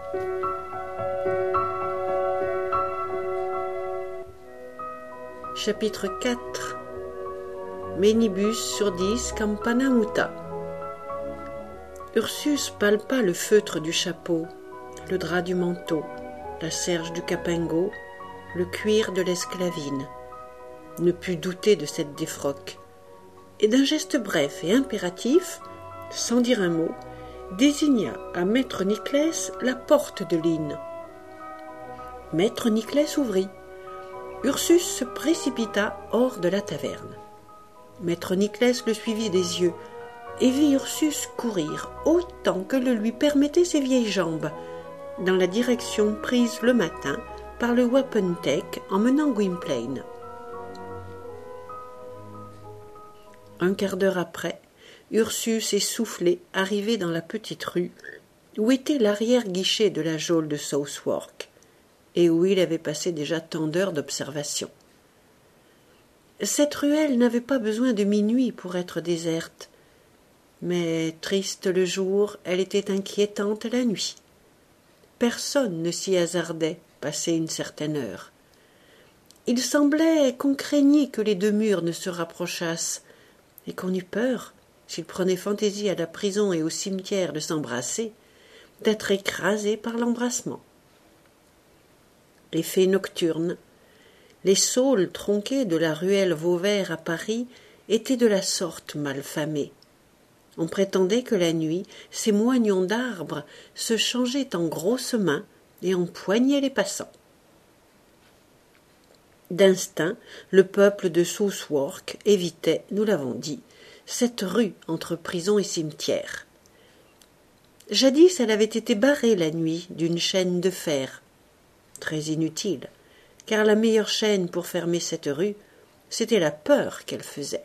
Chapitre 4. Ménibus surdis campana muta. Ursus palpa le feutre du chapeau, le drap du manteau, la serge du capingo, le cuir de l'esclavine. Ne put douter de cette défroque, et d'un geste bref et impératif, sans dire un mot, désigna à maître Niclès la porte de l'inn. Maître Niclès ouvrit. Ursus se précipita hors de la taverne. Maître Niclès le suivit des yeux et vit Ursus courir autant que le lui permettaient ses vieilles jambes, dans la direction prise le matin par le wapentake emmenant Gwynplaine. Un quart d'heure après, Ursus essoufflé arrivait dans la petite rue où était l'arrière-guichet de la geôle de Southwark, et où il avait passé déjà tant d'heures d'observation. Cette ruelle n'avait pas besoin de minuit pour être déserte, mais triste le jour, elle était inquiétante la nuit. Personne ne s'y hasardait, passé une certaine heure. Il semblait qu'on craignît que les deux murs ne se rapprochassent, et qu'on eût peur, s'il prenait fantaisie à la prison et au cimetière de s'embrasser, d'être écrasé par l'embrassement. Les fées nocturnes, les saules tronqués de la ruelle Vauvert à Paris étaient de la sorte malfamés. On prétendait que la nuit, ces moignons d'arbres se changeaient en grosses mains et empoignaient les passants. D'instinct, le peuple de Southwark évitait, nous l'avons dit, cette rue entre prison et cimetière. Jadis, elle avait été barrée la nuit d'une chaîne de fer. Très inutile, car la meilleure chaîne pour fermer cette rue, c'était la peur qu'elle faisait.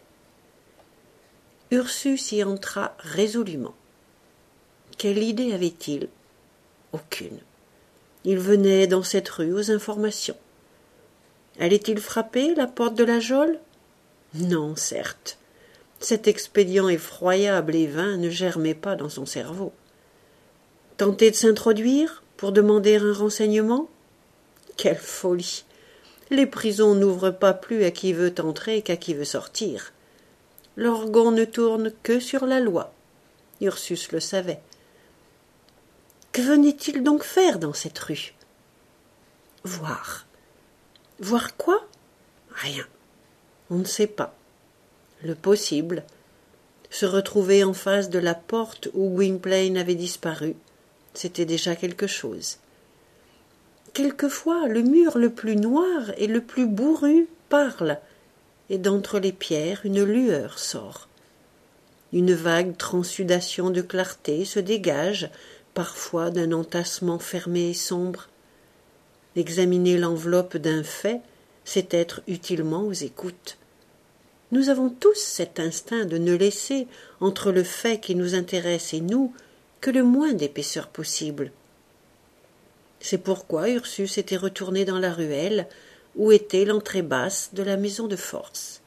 Ursus y entra résolument. Quelle idée avait-il? Aucune. Il venait dans cette rue aux informations. Allait-il frapper la porte de la geôle? Non, certes. Cet expédient effroyable et vain ne germait pas dans son cerveau. Tenter de s'introduire pour demander un renseignement? Quelle folie! Les prisons n'ouvrent pas plus à qui veut entrer qu'à qui veut sortir. L'orgon ne tourne que sur la loi. Ursus le savait. Que venait-il donc faire dans cette rue? Voir. Voir quoi? Rien. On ne sait pas. Le possible. Se retrouver en face de la porte où Gwynplaine avait disparu, c'était déjà quelque chose. Quelquefois, le mur le plus noir et le plus bourru parle, et d'entre les pierres une lueur sort. Une vague transudation de clarté se dégage, parfois d'un entassement fermé et sombre. Examiner l'enveloppe d'un fait, c'est être utilement aux écoutes. Nous avons tous cet instinct de ne laisser, entre le fait qui nous intéresse et nous, que le moins d'épaisseur possible. C'est pourquoi Ursus était retourné dans la ruelle où était l'entrée basse de la maison de force.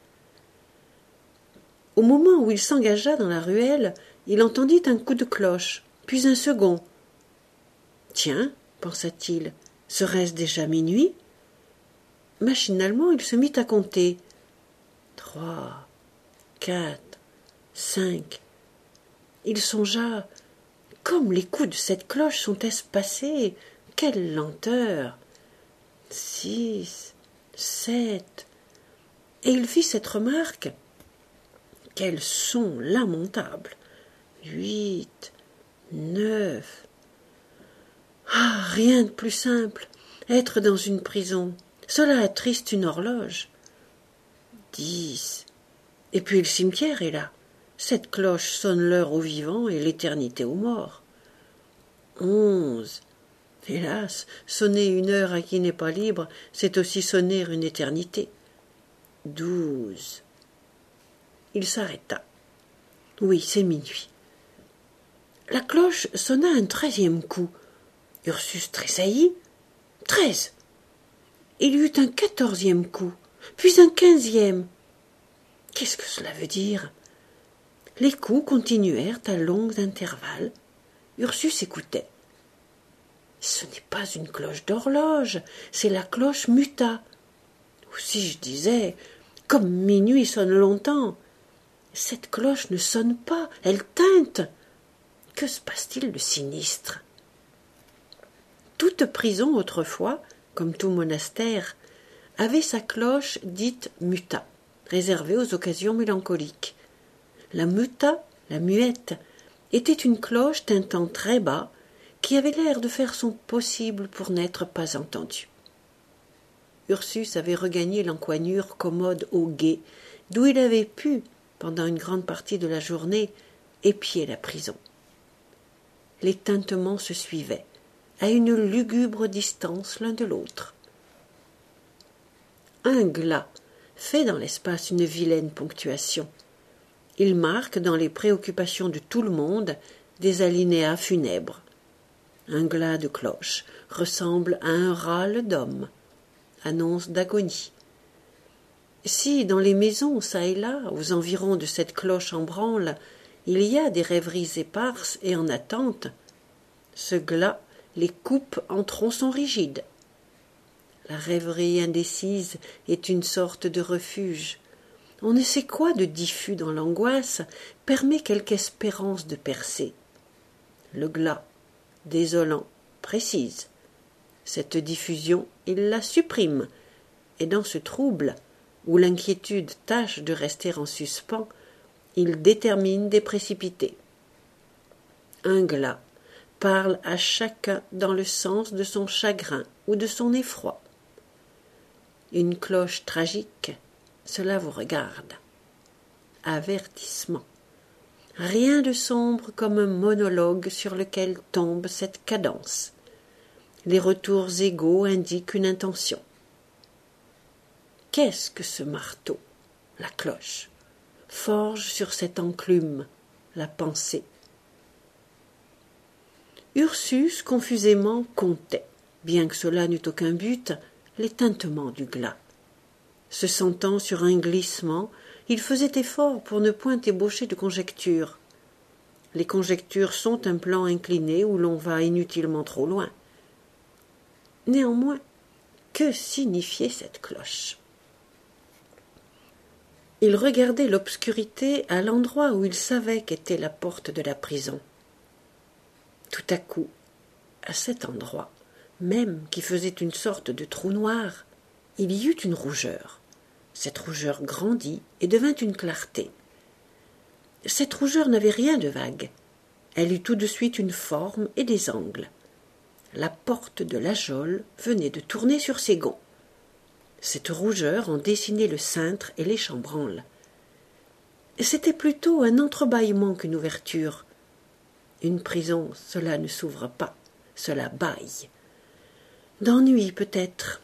Au moment où il s'engagea dans la ruelle, il entendit un coup de cloche, puis un second. « Tiens, pensa-t-il, serait-ce déjà minuit ?» Machinalement, il se mit à compter. 3, 4, 5. Il songea, comme les coups de cette cloche sont espacés, quelle lenteur! 6, 7. Et il fit cette remarque. Quel son lamentable! 8, 9. Ah, rien de plus simple. Être dans une prison, cela attriste une horloge. 10. Et puis le cimetière est là. Cette cloche sonne l'heure aux vivants et l'éternité aux morts. 11. Hélas, sonner une heure à qui n'est pas libre, c'est aussi sonner une éternité. 12. Il s'arrêta. Oui, c'est minuit. La cloche sonna un 13e coup. Ursus tressaillit. 13. Il y eut un 14e coup, puis un 15e. Qu'est-ce que cela veut dire? Les coups continuèrent à longs intervalles. Ursus écoutait. Ce n'est pas une cloche d'horloge, c'est la cloche Muta. Ou si je disais, comme minuit sonne longtemps. Cette cloche ne sonne pas, elle tinte. Que se passe-t-il de sinistre? Toute prison autrefois, comme tout monastère, avait sa cloche dite Muta, réservée aux occasions mélancoliques. La Muta, la muette, était une cloche tintant très bas, qui avait l'air de faire son possible pour n'être pas entendue. Ursus avait regagné l'encoignure commode au guet, d'où il avait pu, pendant une grande partie de la journée, épier la prison. Les tintements se suivaient, à une lugubre distance l'un de l'autre. Un glas fait dans l'espace une vilaine ponctuation. Il marque dans les préoccupations de tout le monde des alinéas funèbres. Un glas de cloche ressemble à un râle d'homme, annonce d'agonie. Si, dans les maisons, çà et là, aux environs de cette cloche en branle, il y a des rêveries éparses et en attente, ce glas les coupe en tronçons rigides. La rêverie indécise est une sorte de refuge. On ne sait quoi de diffus dans l'angoisse permet quelque espérance de percer. Le glas, désolant, précise. Cette diffusion, il la supprime, et dans ce trouble, où l'inquiétude tâche de rester en suspens, il détermine des précipités. Un glas parle à chacun dans le sens de son chagrin ou de son effroi. Une cloche tragique, cela vous regarde. Avertissement. Rien de sombre comme un monologue sur lequel tombe cette cadence. Les retours égaux indiquent une intention. Qu'est-ce que ce marteau, la cloche, forge sur cette enclume, la pensée? Ursus confusément comptait, bien que cela n'eût aucun but, les tintements du glas. Se sentant sur un glissement, il faisait effort pour ne point ébaucher de conjectures. Les conjectures sont un plan incliné où l'on va inutilement trop loin. Néanmoins, que signifiait cette cloche? Il regardait l'obscurité à l'endroit où il savait qu'était la porte de la prison. Tout à coup, à cet endroit, même qui faisait une sorte de trou noir, il y eut une rougeur. Cette rougeur grandit et devint une clarté. Cette rougeur n'avait rien de vague. Elle eut tout de suite une forme et des angles. La porte de la geôle venait de tourner sur ses gonds. Cette rougeur en dessinait le cintre et les chambranles. C'était plutôt un entrebâillement qu'une ouverture. Une prison, cela ne s'ouvre pas, cela bâille. D'ennui peut-être.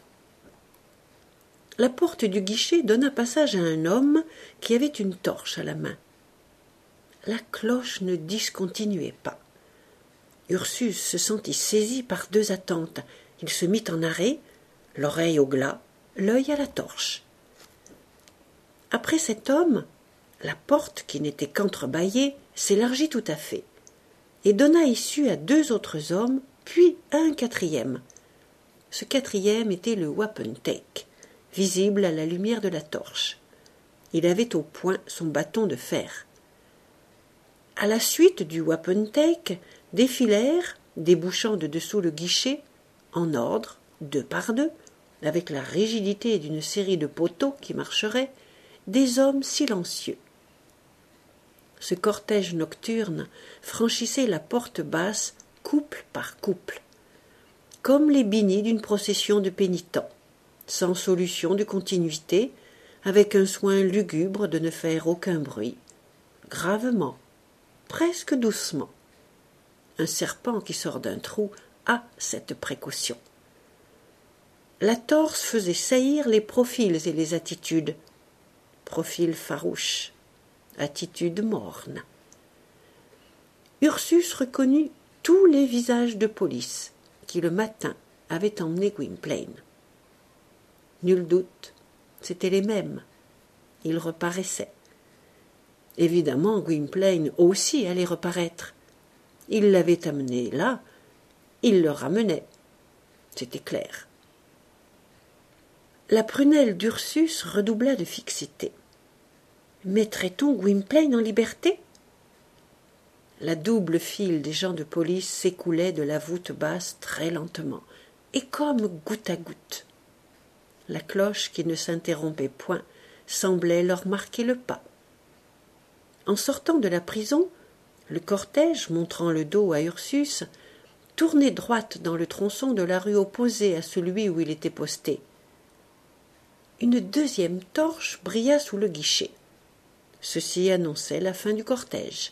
La porte du guichet donna passage à un homme qui avait une torche à la main. La cloche ne discontinuait pas. Ursus se sentit saisi par deux attentes. Il se mit en arrêt, l'oreille au glas, l'œil à la torche. Après cet homme, la porte, qui n'était qu'entrebâillée, s'élargit tout à fait, et donna issue à deux autres hommes, puis à un quatrième. Ce quatrième était le wapentake, visible à la lumière de la torche. Il avait au poing son bâton de fer. À la suite du wapentake défilèrent, débouchant de dessous le guichet, en ordre, deux par deux, avec la rigidité d'une série de poteaux qui marcheraient, des hommes silencieux. Ce cortège nocturne franchissait la porte basse couple par couple, comme les binies d'une procession de pénitents, sans solution de continuité, avec un soin lugubre de ne faire aucun bruit, gravement, presque doucement. Un serpent qui sort d'un trou a cette précaution. La torse faisait saillir les profils et les attitudes. Profil farouche, attitude morne. Ursus reconnut tous les visages de police qui, le matin, avaient emmené Gwynplaine. Nul doute, c'étaient les mêmes. Ils reparaissaient. Évidemment, Gwynplaine aussi allait reparaître. Il l'avait amené là. il le ramenait. C'était clair. La prunelle d'Ursus redoubla de fixité. Mettrait-on Gwynplaine en liberté? La double file des gens de police s'écoulait de la voûte basse très lentement, et comme goutte à goutte. La cloche, qui ne s'interrompait point, semblait leur marquer le pas. En sortant de la prison, le cortège, montrant le dos à Ursus, tournait droite dans le tronçon de la rue opposée à celui où il était posté. Une deuxième torche brilla sous le guichet. Ceci annonçait la fin du cortège.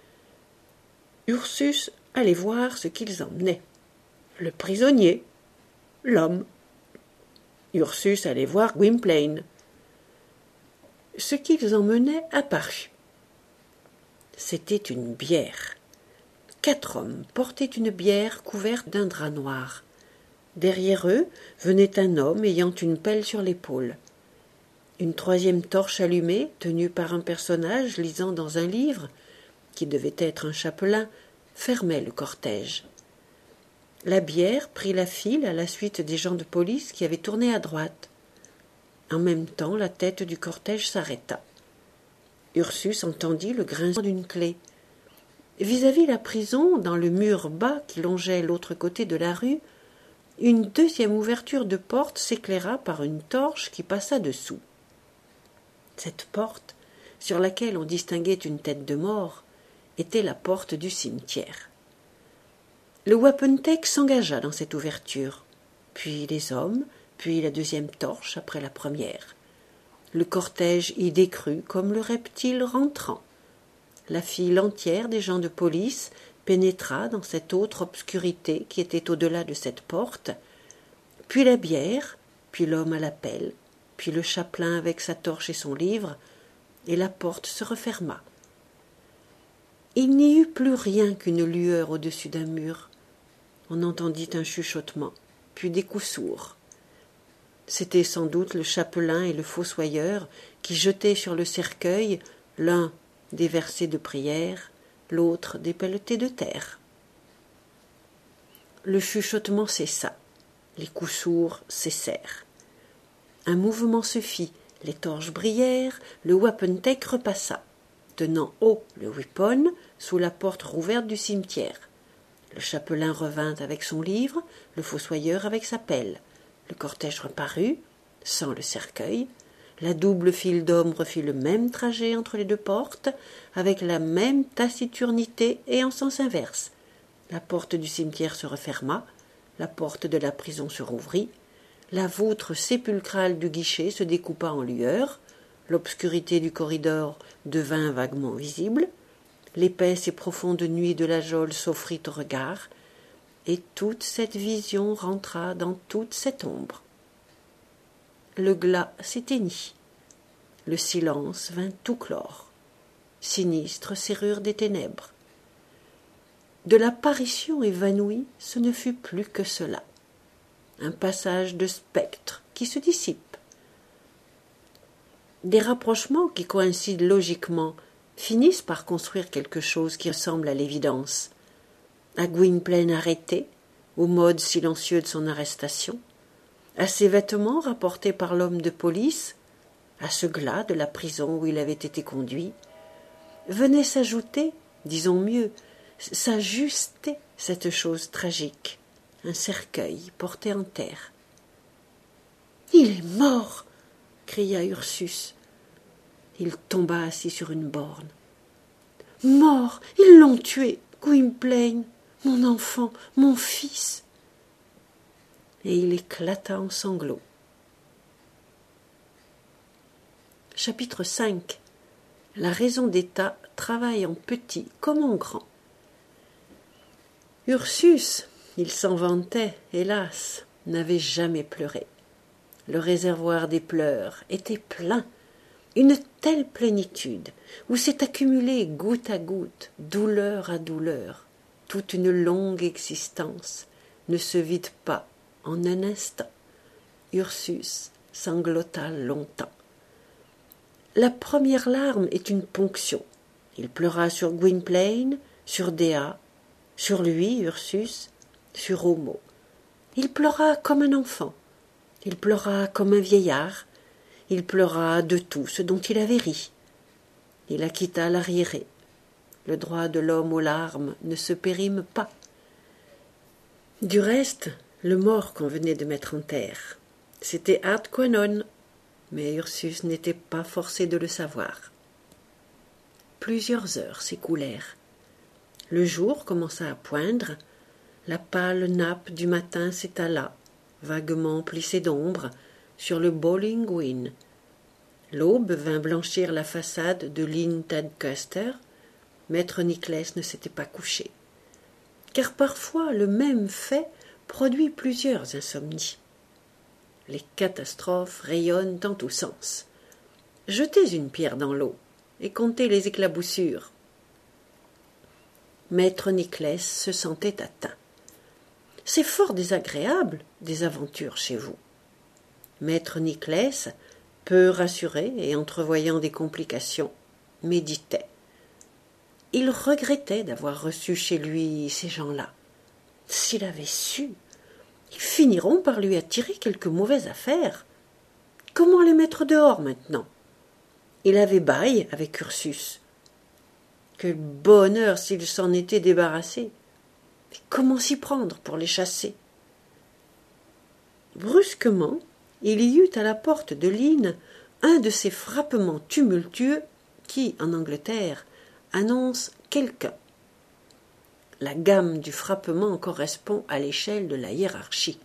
Ursus allait voir ce qu'ils emmenaient. Le prisonnier, l'homme. Ursus allait voir Gwynplaine. Ce qu'ils emmenaient apparut. C'était une bière. 4 hommes portaient une bière couverte d'un drap noir. Derrière eux venait un homme ayant une pelle sur l'épaule. Une troisième torche allumée, tenue par un personnage lisant dans un livre, qui devait être un chapelain, fermait le cortège. La bière prit la file à la suite des gens de police qui avaient tourné à droite. En même temps, la tête du cortège s'arrêta. Ursus entendit le grincement d'une clé. Vis-à-vis la prison, dans le mur bas qui longeait l'autre côté de la rue, une deuxième ouverture de porte s'éclaira par une torche qui passa dessous. Cette porte, sur laquelle on distinguait une tête de mort, était la porte du cimetière. Le wapentake s'engagea dans cette ouverture, puis les hommes, puis la deuxième torche après la première. Le cortège y décrut comme le reptile rentrant. La file entière des gens de police pénétra dans cette autre obscurité qui était au-delà de cette porte, puis la bière, puis l'homme à la pelle, puis le chapelain avec sa torche et son livre, et la porte se referma. Il n'y eut plus rien qu'une lueur au-dessus d'un mur. On entendit un chuchotement, puis des coups sourds. C'étaient sans doute le chapelain et le fossoyeur qui jetaient sur le cercueil, l'un des versets de prière, l'autre des pelletées de terre. Le chuchotement cessa, les coups sourds cessèrent. Un mouvement se fit, les torches brillèrent, le wapentake repassa, tenant haut le weapon sous la porte rouverte du cimetière. Le chapelain revint avec son livre, le fossoyeur avec sa pelle. Le cortège reparut, sans le cercueil. La double file d'hommes refit le même trajet entre les deux portes, avec la même taciturnité et en sens inverse. La porte du cimetière se referma, la porte de la prison se rouvrit, la voûte sépulcrale du guichet se découpa en lueurs, l'obscurité du corridor devint vaguement visible, l'épaisse et profonde nuit de la geôle s'offrit au regard, et toute cette vision rentra dans toute cette ombre. Le glas s'éteignit. Le silence vint tout clore. Sinistre serrure des ténèbres. De l'apparition évanouie, ce ne fut plus que cela. Un passage de spectres qui se dissipe. Des rapprochements qui coïncident logiquement finissent par construire quelque chose qui ressemble à l'évidence. À Gwynplaine arrêté, au mode silencieux de son arrestation, à ses vêtements rapportés par l'homme de police, à ce glas de la prison où il avait été conduit, venait s'ajouter, disons mieux, s'ajuster cette chose tragique, un cercueil porté en terre. « Il est mort !» cria Ursus. Il tomba assis sur une borne. « Mort! Ils l'ont tué, Gwynplaine, mon enfant, mon fils !» Et il éclata en sanglots. Chapitre 5. La raison d'État travaille en petit comme en grand. Ursus, il s'en vantait, hélas, n'avait jamais pleuré. Le réservoir des pleurs était plein, une telle plénitude, où s'est accumulée goutte à goutte, douleur à douleur, toute une longue existence, ne se vide pas en un instant. Ursus sanglota longtemps. La première larme est une ponction. Il pleura sur Gwynplaine, sur Dea, sur lui, Ursus, sur Homo. Il pleura comme un enfant, il pleura comme un vieillard, il pleura de tout ce dont il avait ri. Il acquitta l'arriéré. Le droit de l'homme aux larmes ne se périme pas. Du reste, le mort qu'on venait de mettre en terre, c'était ad quanon, mais Ursus n'était pas forcé de le savoir. Plusieurs heures s'écoulèrent. Le jour commença à poindre, la pâle nappe du matin s'étala, vaguement plissée d'ombre, sur le Bowling Green. L'aube vint blanchir la façade de l'Inn Tadcaster. Maître Nicless ne s'était pas couché, car parfois le même fait produit plusieurs insomnies. Les catastrophes rayonnent en tous sens. Jetez une pierre dans l'eau et comptez les éclaboussures. Maître Nicless se sentait atteint. C'est fort désagréable, des aventures chez vous. Maître Nicless, peu rassuré et entrevoyant des complications, méditait. Il regrettait d'avoir reçu chez lui ces gens-là. S'il avait su, ils finiront par lui attirer quelque mauvaise affaire. Comment les mettre dehors maintenant? Il avait bail avec Ursus. Quel bonheur s'il s'en était débarrassé. Mais comment s'y prendre pour les chasser? Brusquement, il y eut à la porte de l'Inn un de ces frappements tumultueux qui, en Angleterre, annoncent quelqu'un. La gamme du frappement correspond à l'échelle de la hiérarchie.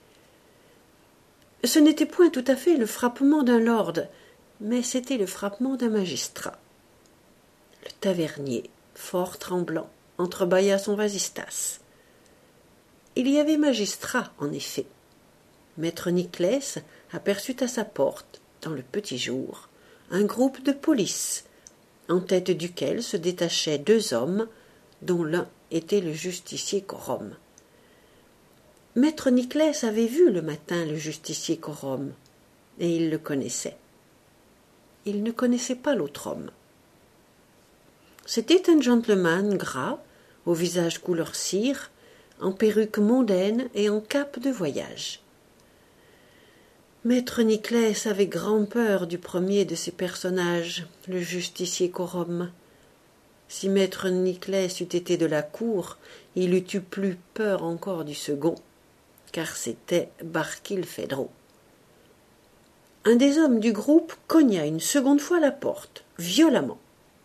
Ce n'était point tout à fait le frappement d'un lord, mais c'était le frappement d'un magistrat. Le tavernier, fort tremblant, entrebâilla son vasistas. Il y avait magistrat, en effet. Maître Nicless aperçut à sa porte, dans le petit jour, un groupe de police, en tête duquel se détachaient deux hommes, dont l'un était le justicier Corom. Maître Nicless avait vu le matin le justicier Corom, et il le connaissait. Il ne connaissait pas l'autre homme. C'était un gentleman gras, au visage couleur cire, en perruque mondaine et en cape de voyage. Maître Nicless avait grand peur du premier de ces personnages, le justicier Corom. Si Maître Nicless eût été de la cour, il eût eu plus peur encore du second, car c'était Barkilphedro. Un des hommes du groupe cogna une seconde fois la porte, violemment.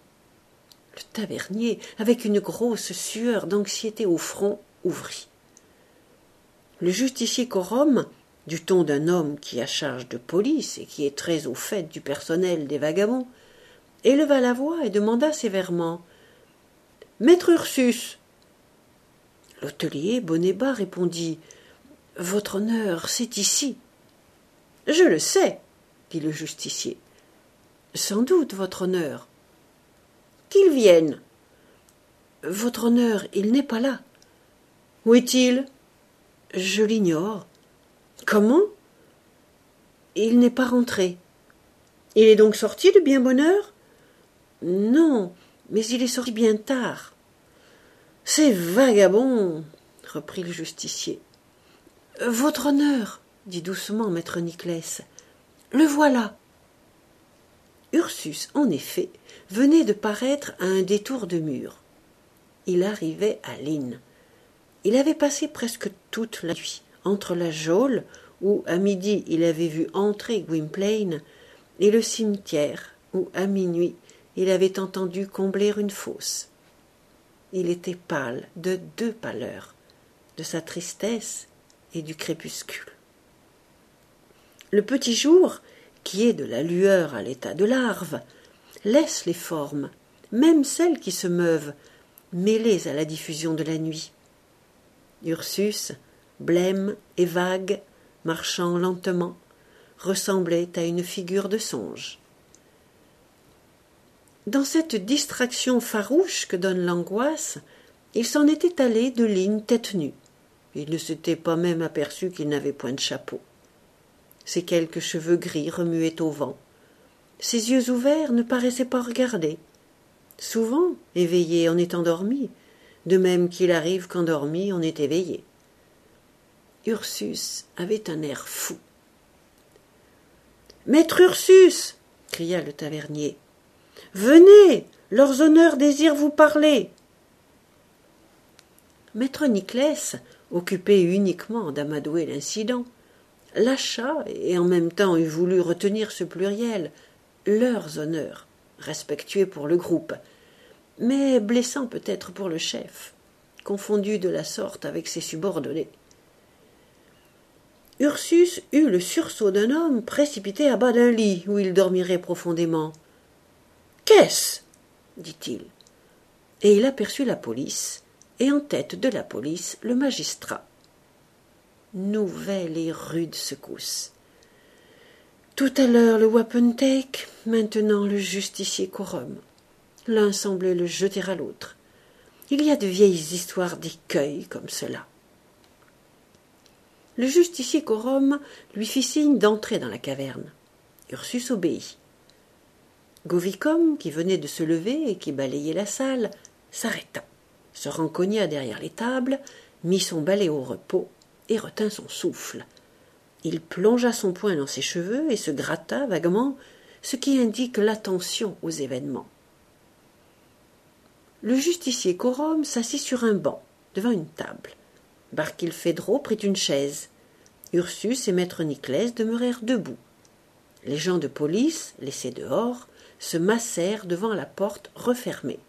Le tavernier, avec une grosse sueur d'anxiété au front, ouvrit. Le justicier Corom, du ton d'un homme qui a charge de police et qui est très au fait du personnel des vagabonds, éleva la voix et demanda sévèrement « Maître Ursus !» L'hôtelier, bonnet bas, répondit « Votre honneur, c'est ici. »« Je le sais, » dit le justicier. « Sans doute, votre honneur. »« Qu'il vienne. »« Votre honneur, il n'est pas là. »« Où est-il ?»« Je l'ignore. »« Comment ? » ?»« Il n'est pas rentré. »« Il est donc sorti de bien bonne heure ? » ?»« Non, mais il est sorti bien tard. »« C'est vagabond, » reprit le justicier. « Votre honneur, » dit doucement maître Nicless, « le voilà. » Ursus, en effet, venait de paraître à un détour de mur. Il arrivait à l'Inn. Il avait passé presque toute la nuit entre la geôle, où à midi il avait vu entrer Gwynplaine, et le cimetière, où à minuit il avait entendu combler une fosse. Il était pâle de deux pâleurs, de sa tristesse et du crépuscule. Le petit jour, qui est de la lueur à l'état de larve, laisse les formes, même celles qui se meuvent, mêlées à la diffusion de la nuit. Ursus, blême et vague, marchant lentement, ressemblait à une figure de songe. Dans cette distraction farouche que donne l'angoisse, il s'en était allé de l'Inn tête nue. Il ne s'était pas même aperçu qu'il n'avait point de chapeau. Ses quelques cheveux gris remuaient au vent. Ses yeux ouverts ne paraissaient pas regarder. Souvent, éveillé, on est endormi, de même qu'il arrive qu'endormi, on est éveillé. Ursus avait un air fou. « Maître Ursus !» cria le tavernier. « Venez, leurs honneurs désirent vous parler. » Maître Nicless, occupé uniquement d'amadouer l'incident, lâcha et en même temps eût voulu retenir ce pluriel, leurs honneurs, respectueux pour le groupe, mais blessant peut-être pour le chef, confondu de la sorte avec ses subordonnés. Ursus eut le sursaut d'un homme précipité à bas d'un lit où il dormirait profondément. « Qu'est-ce » dit-il, et il aperçut la police, et en tête de la police le magistrat. Nouvelle et rude secousse. Tout à l'heure le wapentake, maintenant le justicier quorum. L'un semblait le jeter à l'autre. Il y a de vieilles histoires d'écueils comme cela. Le justicier quorum lui fit signe d'entrer dans la caverne. Ursus obéit. Govicum, qui venait de se lever et qui balayait la salle, s'arrêta, se rencogna derrière les tables, mit son balai au repos et retint son souffle. Il plongea son poing dans ses cheveux et se gratta vaguement, ce qui indique l'attention aux événements. Le justicier quorum s'assit sur un banc, devant une table. Barkilphedro prit une chaise. Ursus et maître Nicless demeurèrent debout. Les gens de police, laissés dehors, se massèrent devant la porte refermée.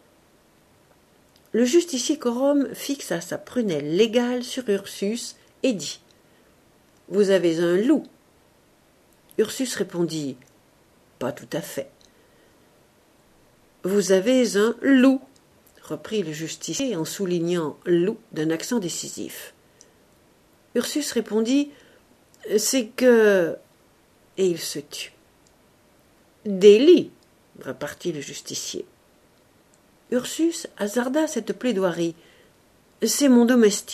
Le justicier quorum fixa sa prunelle légale sur Ursus et dit « Vous avez un loup ?» Ursus répondit « Pas tout à fait. »« Vous avez un loup » reprit le justicier en soulignant « loup » d'un accent décisif. Ursus répondit « C'est que… » et il se tut. « Délit » repartit le justicier. Ursus hasarda cette plaidoirie. « C'est mon domestique. »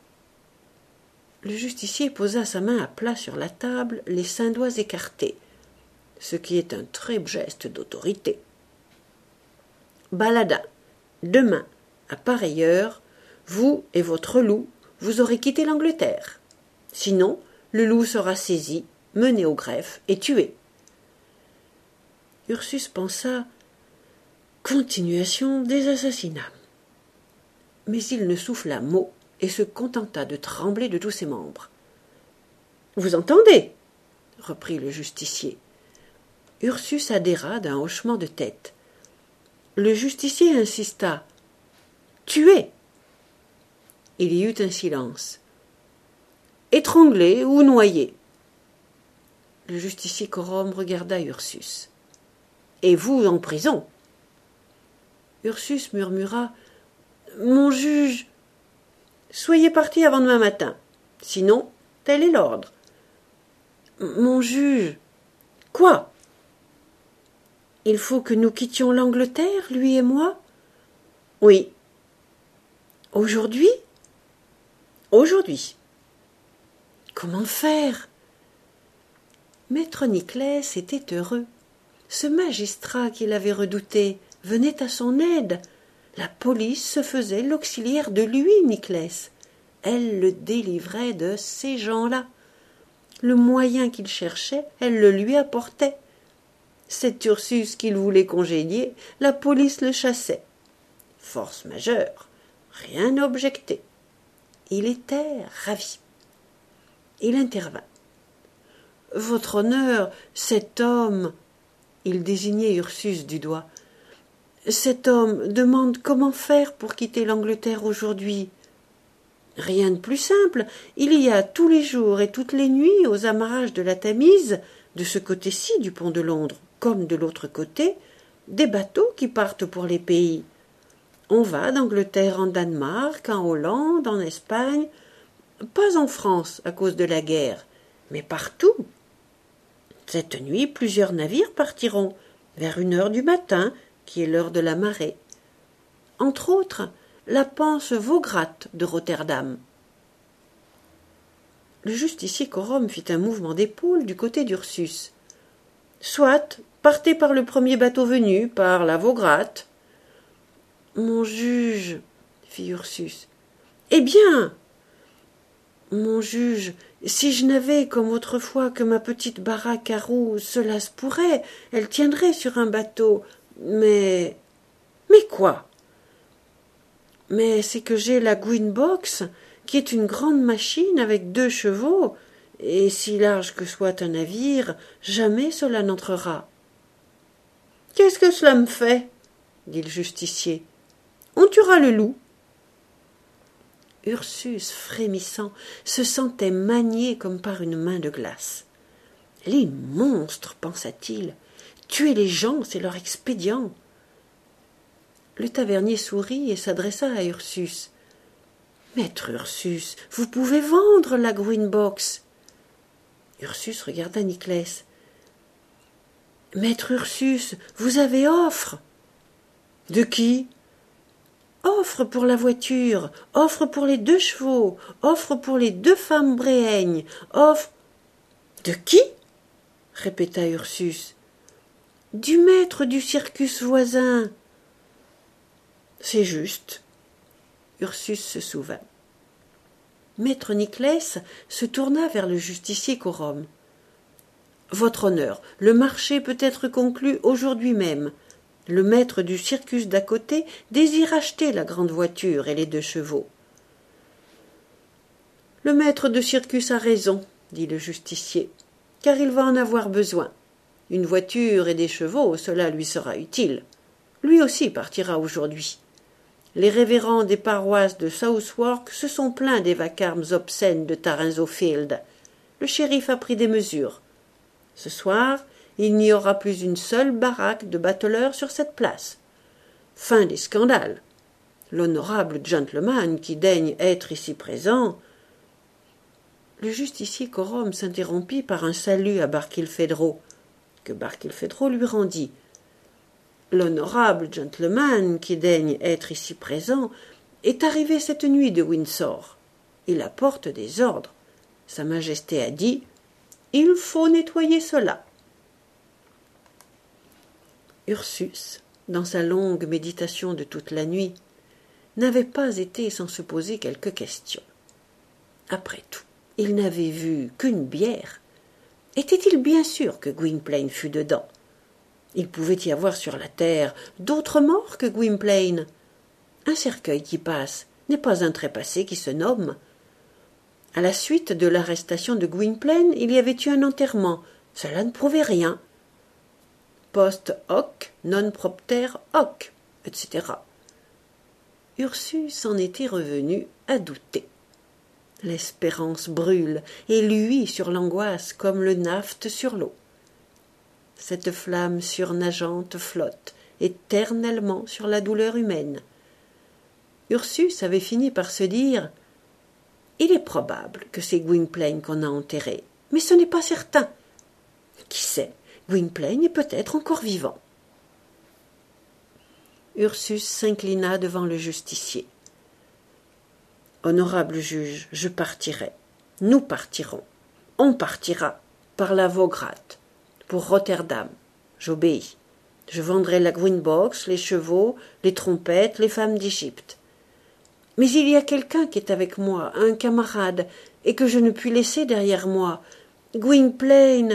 Le justicier posa sa main à plat sur la table, les 5 doigts écartés, ce qui est un très beau geste d'autorité. « Baladin, demain, à pareille heure, vous et votre loup, vous aurez quitté l'Angleterre. Sinon, le loup sera saisi, mené au greffe et tué. » Ursus pensa « Continuation des assassinats. » Mais il ne souffla mot et se contenta de trembler de tous ses membres. « Vous entendez » reprit le justicier. Ursus adhéra d'un hochement de tête. Le justicier insista. « Tuer » Il y eut un silence. « Étrangler ou noyer » Le justicier quorum regarda Ursus. « Et vous en prison » Ursus murmura. « Mon juge, soyez parti avant demain matin. Sinon, tel est l'ordre. »« Mon juge, quoi ? Il faut que nous quittions l'Angleterre, lui et moi ? » ?»« Oui. »« Aujourd'hui ? » ?»« Aujourd'hui. » »« Comment faire ? » Maître Nicless était heureux. Ce magistrat qu'il avait redouté venait à son aide. La police se faisait l'auxiliaire de lui, Nicless. Elle le délivrait de ces gens-là. Le moyen qu'il cherchait, elle le lui apportait. Cet Ursus qu'il voulait congédier, la police le chassait. Force majeure, rien à objecter. Il était ravi. Il intervint. « Votre honneur, cet homme… » Il désignait Ursus du doigt. « Cet homme demande comment faire pour quitter l'Angleterre aujourd'hui. » « Rien de plus simple. Il y a tous les jours et toutes les nuits aux amarrages de la Tamise, de ce côté-ci du pont de Londres comme de l'autre côté, des bateaux qui partent pour les pays. On va d'Angleterre en Danemark, en Hollande, en Espagne, pas en France à cause de la guerre, mais partout. Cette nuit, plusieurs navires partiront, vers 1 heure du matin, qui est l'heure de la marée. Entre autres, la panse Vograat de Rotterdam. Le justicier quorum fit un mouvement d'épaule du côté d'Ursus. Soit, partez par le premier bateau venu, par la Vograat. Mon juge, fit Ursus. Eh bien, Mon juge, si je n'avais, comme autrefois, que ma petite baraque à roues, cela se pourrait, elle tiendrait sur un bateau, mais... Mais quoi? Mais c'est que j'ai la Green Box, qui est une grande machine avec 2 chevaux, et si large que soit un navire, jamais cela n'entrera. Qu'est-ce que cela me fait? Dit le justicier. On tuera le loup. Ursus, frémissant, se sentait manié comme par une main de glace. Les monstres, pensa-t-il, tuer les gens, c'est leur expédient. Le tavernier sourit et s'adressa à Ursus. Maître Ursus, vous pouvez vendre la Green Box. Ursus regarda Nicless. Maître Ursus, vous avez offre. De qui? Offre pour la voiture, offre pour les 2 chevaux, offre pour les 2 femmes bréhegnes, offre... De qui? Répéta Ursus. Du maître du circus voisin. C'est juste. Ursus se souvint. Maître Nicless se tourna vers le justicier Corom. Votre honneur, le marché peut être conclu aujourd'hui même. Le maître du circus d'à côté désire acheter la grande voiture et les 2 chevaux. Le maître de circus a raison, dit le justicier, car il va en avoir besoin. Une voiture et des chevaux, cela lui sera utile. Lui aussi partira aujourd'hui. Les révérends des paroisses de Southwark se sont plaints des vacarmes obscènes de Tarrinzeau Field. Le shérif a pris des mesures. Ce soir, il n'y aura plus une seule baraque de bateleurs sur cette place. Fin des scandales. L'honorable gentleman qui daigne être ici présent... Le justicier Corom s'interrompit par un salut à Barkilphedro, que Barkilphedro lui rendit. L'honorable gentleman qui daigne être ici présent est arrivé cette nuit de Windsor. Il apporte des ordres. Sa Majesté a dit « Il faut nettoyer cela ». Ursus, dans sa longue méditation de toute la nuit, n'avait pas été sans se poser quelques questions. Après tout, il n'avait vu qu'une bière. Était-il bien sûr que Gwynplaine fût dedans? Il pouvait y avoir sur la terre d'autres morts que Gwynplaine. Un cercueil qui passe n'est pas un trépassé qui se nomme. À la suite de l'arrestation de Gwynplaine, il y avait eu un enterrement. Cela ne prouvait rien. Post hoc, non propter hoc, etc. Ursus en était revenu à douter. L'espérance brûle et luit sur l'angoisse comme le naphte sur l'eau. Cette flamme surnageante flotte éternellement sur la douleur humaine. Ursus avait fini par se dire « Il est probable que c'est Gwynplaine qu'on a enterré, mais ce n'est pas certain. Qui sait, Gwynplaine est peut-être encore vivant. » Ursus s'inclina devant le justicier. « Honorable juge, je partirai. Nous partirons. On partira par la Vograat, pour Rotterdam. J'obéis. Je vendrai la Green Box, les chevaux, les trompettes, les femmes d'Égypte. Mais il y a quelqu'un qui est avec moi, un camarade, et que je ne puis laisser derrière moi. Gwynplaine... »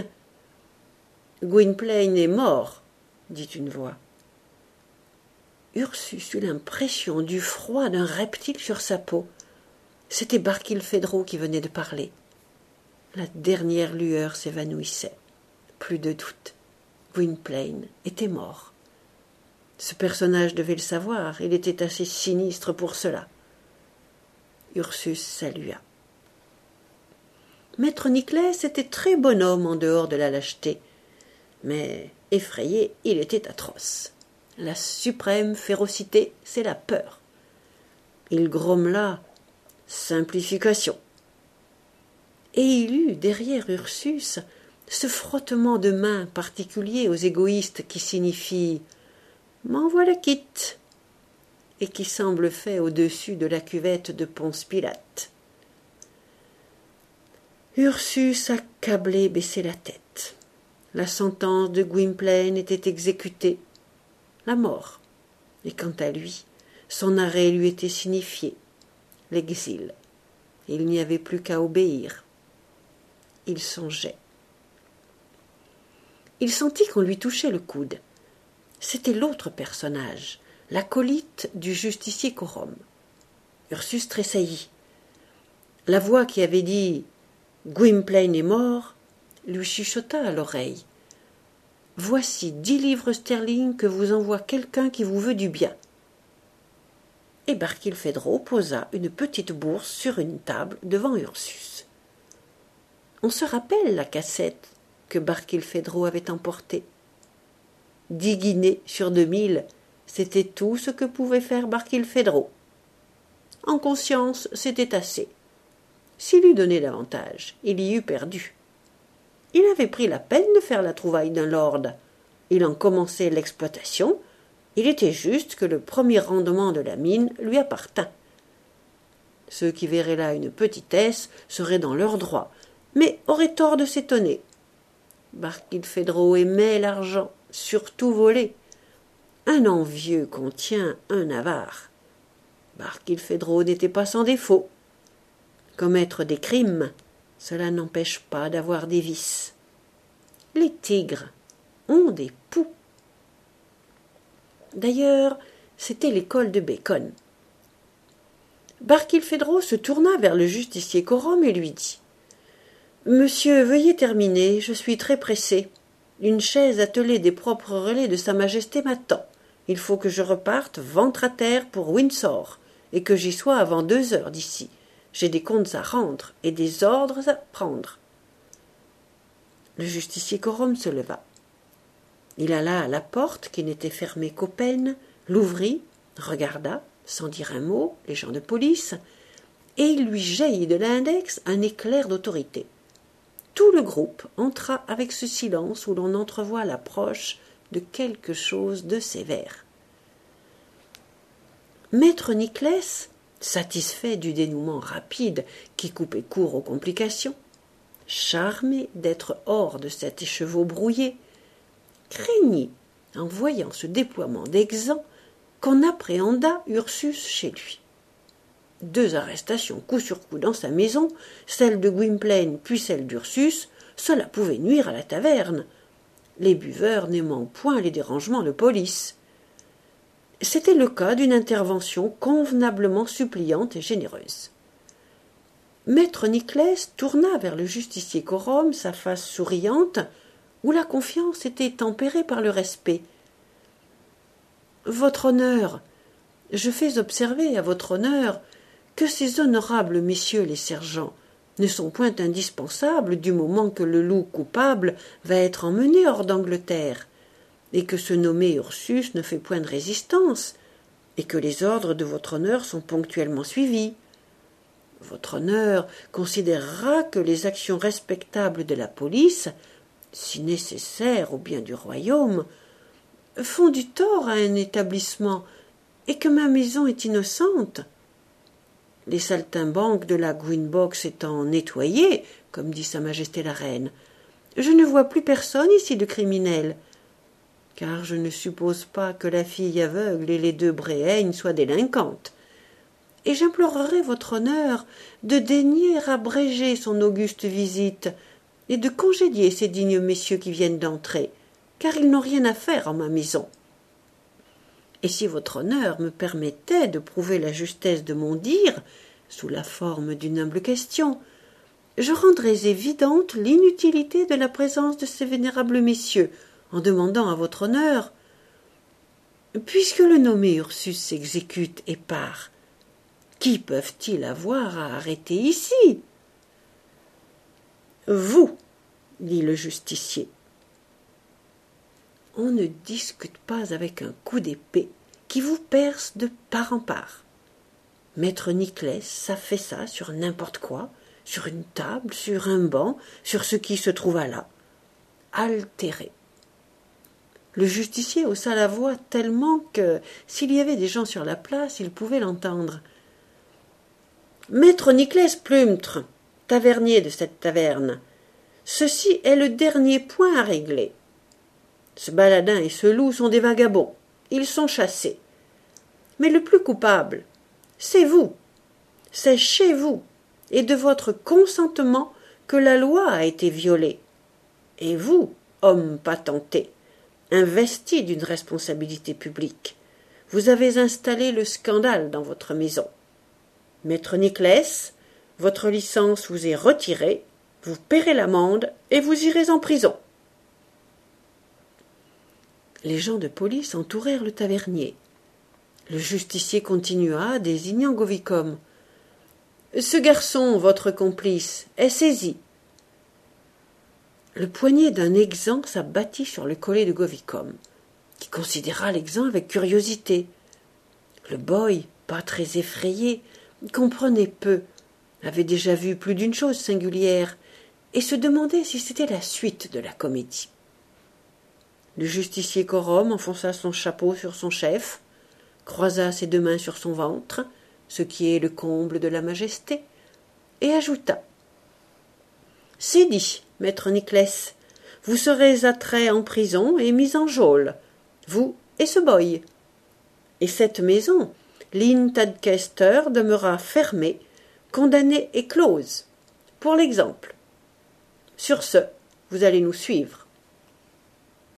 « Gwynplaine est mort, » dit une voix. Ursus eut l'impression du froid d'un reptile sur sa peau. C'était Barkilphedro qui venait de parler. La dernière lueur s'évanouissait. Plus de doute. Gwynplaine était mort. Ce personnage devait le savoir, il était assez sinistre pour cela. Ursus salua. Maître Nicless était très bonhomme en dehors de la lâcheté, mais effrayé, il était atroce. La suprême férocité, c'est la peur. Il grommela « simplification ». Et il eut derrière Ursus ce frottement de mains particulier aux égoïstes qui signifie « m'en voilà quitte » et qui semble fait au-dessus de la cuvette de Ponce Pilate. Ursus, accablé, baissait la tête. La sentence de Gwynplaine était exécutée, la mort, et quant à lui, son arrêt lui était signifié, l'exil. Il n'y avait plus qu'à obéir. Il songeait. Il sentit qu'on lui touchait le coude. C'était l'autre personnage, l'acolyte du justicier Corom. Ursus tressaillit. La voix qui avait dit « Gwynplaine est mort » lui chuchota à l'oreille. « Voici 10 livres sterling que vous envoie quelqu'un qui vous veut du bien. » Et Barkilphedro posa une petite bourse sur une table devant Ursus. On se rappelle la cassette que Barkilphedro avait emportée. 10 guinées sur 2000, c'était tout ce que pouvait faire Barkilphedro. En conscience, c'était assez. S'il eût donné davantage, il y eût perdu. Il avait pris la peine de faire la trouvaille d'un lord. Il en commençait l'exploitation. Il était juste que le premier rendement de la mine lui appartint. Ceux qui verraient là une petitesse seraient dans leur droit, mais auraient tort de s'étonner. Barkilphedro aimait l'argent, surtout volé. Un envieux contient un avare. Barkilphedro n'était pas sans défaut. Commettre des crimes, cela n'empêche pas d'avoir des vices. Les tigres ont des poux. D'ailleurs, c'était l'école de Bacon. Barkilphedro se tourna vers le justicier Corom et lui dit « Monsieur, veuillez terminer, je suis très pressé. Une chaise attelée des propres relais de Sa Majesté m'attend. Il faut que je reparte ventre à terre pour Windsor, et que j'y sois avant 2 heures d'ici. J'ai des comptes à rendre et des ordres à prendre. » Le justicier Corom se leva. Il alla à la porte, qui n'était fermée qu'aux peines, l'ouvrit, regarda, sans dire un mot, les gens de police, et il lui jaillit de l'index un éclair d'autorité. Tout le groupe entra avec ce silence où l'on entrevoit l'approche de quelque chose de sévère. Maître Nicless, satisfait du dénouement rapide qui coupait court aux complications, charmé d'être hors de cet écheveau brouillé, craignit, en voyant ce déploiement d'exempt, qu'on appréhendât Ursus chez lui. 2 arrestations coup sur coup dans sa maison, celle de Gwynplaine puis celle d'Ursus, cela pouvait nuire à la taverne, les buveurs n'aimant point les dérangements de police. C'était le cas d'une intervention convenablement suppliante et généreuse. Maître Nicless tourna vers le justicier Corom sa face souriante, où la confiance était tempérée par le respect. « Votre honneur, je fais observer à votre honneur que ces honorables messieurs les sergents ne sont point indispensables du moment que le loup coupable va être emmené hors d'Angleterre, et que ce nommé Ursus ne fait point de résistance, et que les ordres de votre honneur sont ponctuellement suivis. Votre honneur considérera que les actions respectables de la police, si nécessaires au bien du royaume, font du tort à un établissement, et que ma maison est innocente. Les saltimbanques de la Green Box étant nettoyées, comme dit Sa Majesté la Reine, je ne vois plus personne ici de criminel, car je ne suppose pas que la fille aveugle et les 2 bréhaignes soient délinquantes, et j'implorerai votre honneur de daigner abréger son auguste visite et de congédier ces dignes messieurs qui viennent d'entrer, car ils n'ont rien à faire en ma maison. Et si votre honneur me permettait de prouver la justesse de mon dire, sous la forme d'une humble question, je rendrais évidente l'inutilité de la présence de ces vénérables messieurs, en demandant à votre honneur, puisque le nommé Ursus s'exécute et part, qui peuvent-ils avoir à arrêter ici? Vous, dit le justicier. On ne discute pas avec un coup d'épée qui vous perce de part en part. Maître Nicless s'affaissa sur n'importe quoi, sur une table, sur un banc, sur ce qui se trouva là, altéré. Le justicier haussa la voix tellement que, s'il y avait des gens sur la place, ils pouvaient l'entendre. « Maître Nicless Plumtre, tavernier de cette taverne, ceci est le dernier point à régler. Ce baladin et ce loup sont des vagabonds, ils sont chassés. Mais le plus coupable, c'est vous, c'est chez vous, et de votre consentement que la loi a été violée. Et vous, homme patenté, investi d'une responsabilité publique, vous avez installé le scandale dans votre maison. Maître Nicless, votre licence vous est retirée, vous paierez l'amende et vous irez en prison. Les gens de police entourèrent le tavernier. Le justicier continua, désignant Govicum. « Ce garçon, votre complice, est saisi. » Le poignet d'un exempt s'abattit sur le collet de Govicum, qui considéra l'exempt avec curiosité. Le boy, pas très effrayé, comprenait peu, avait déjà vu plus d'une chose singulière, et se demandait si c'était la suite de la comédie. Le justicier quorum enfonça son chapeau sur son chef, croisa ses deux mains sur son ventre, ce qui est le comble de la majesté, et ajouta « C'est dit, maître Nicless, vous serez attrait en prison et mis en geôle, vous et ce boy. Et cette maison, l'Inn Tadcaster, demeura fermée, condamnée et close, pour l'exemple. Sur ce, vous allez nous suivre. »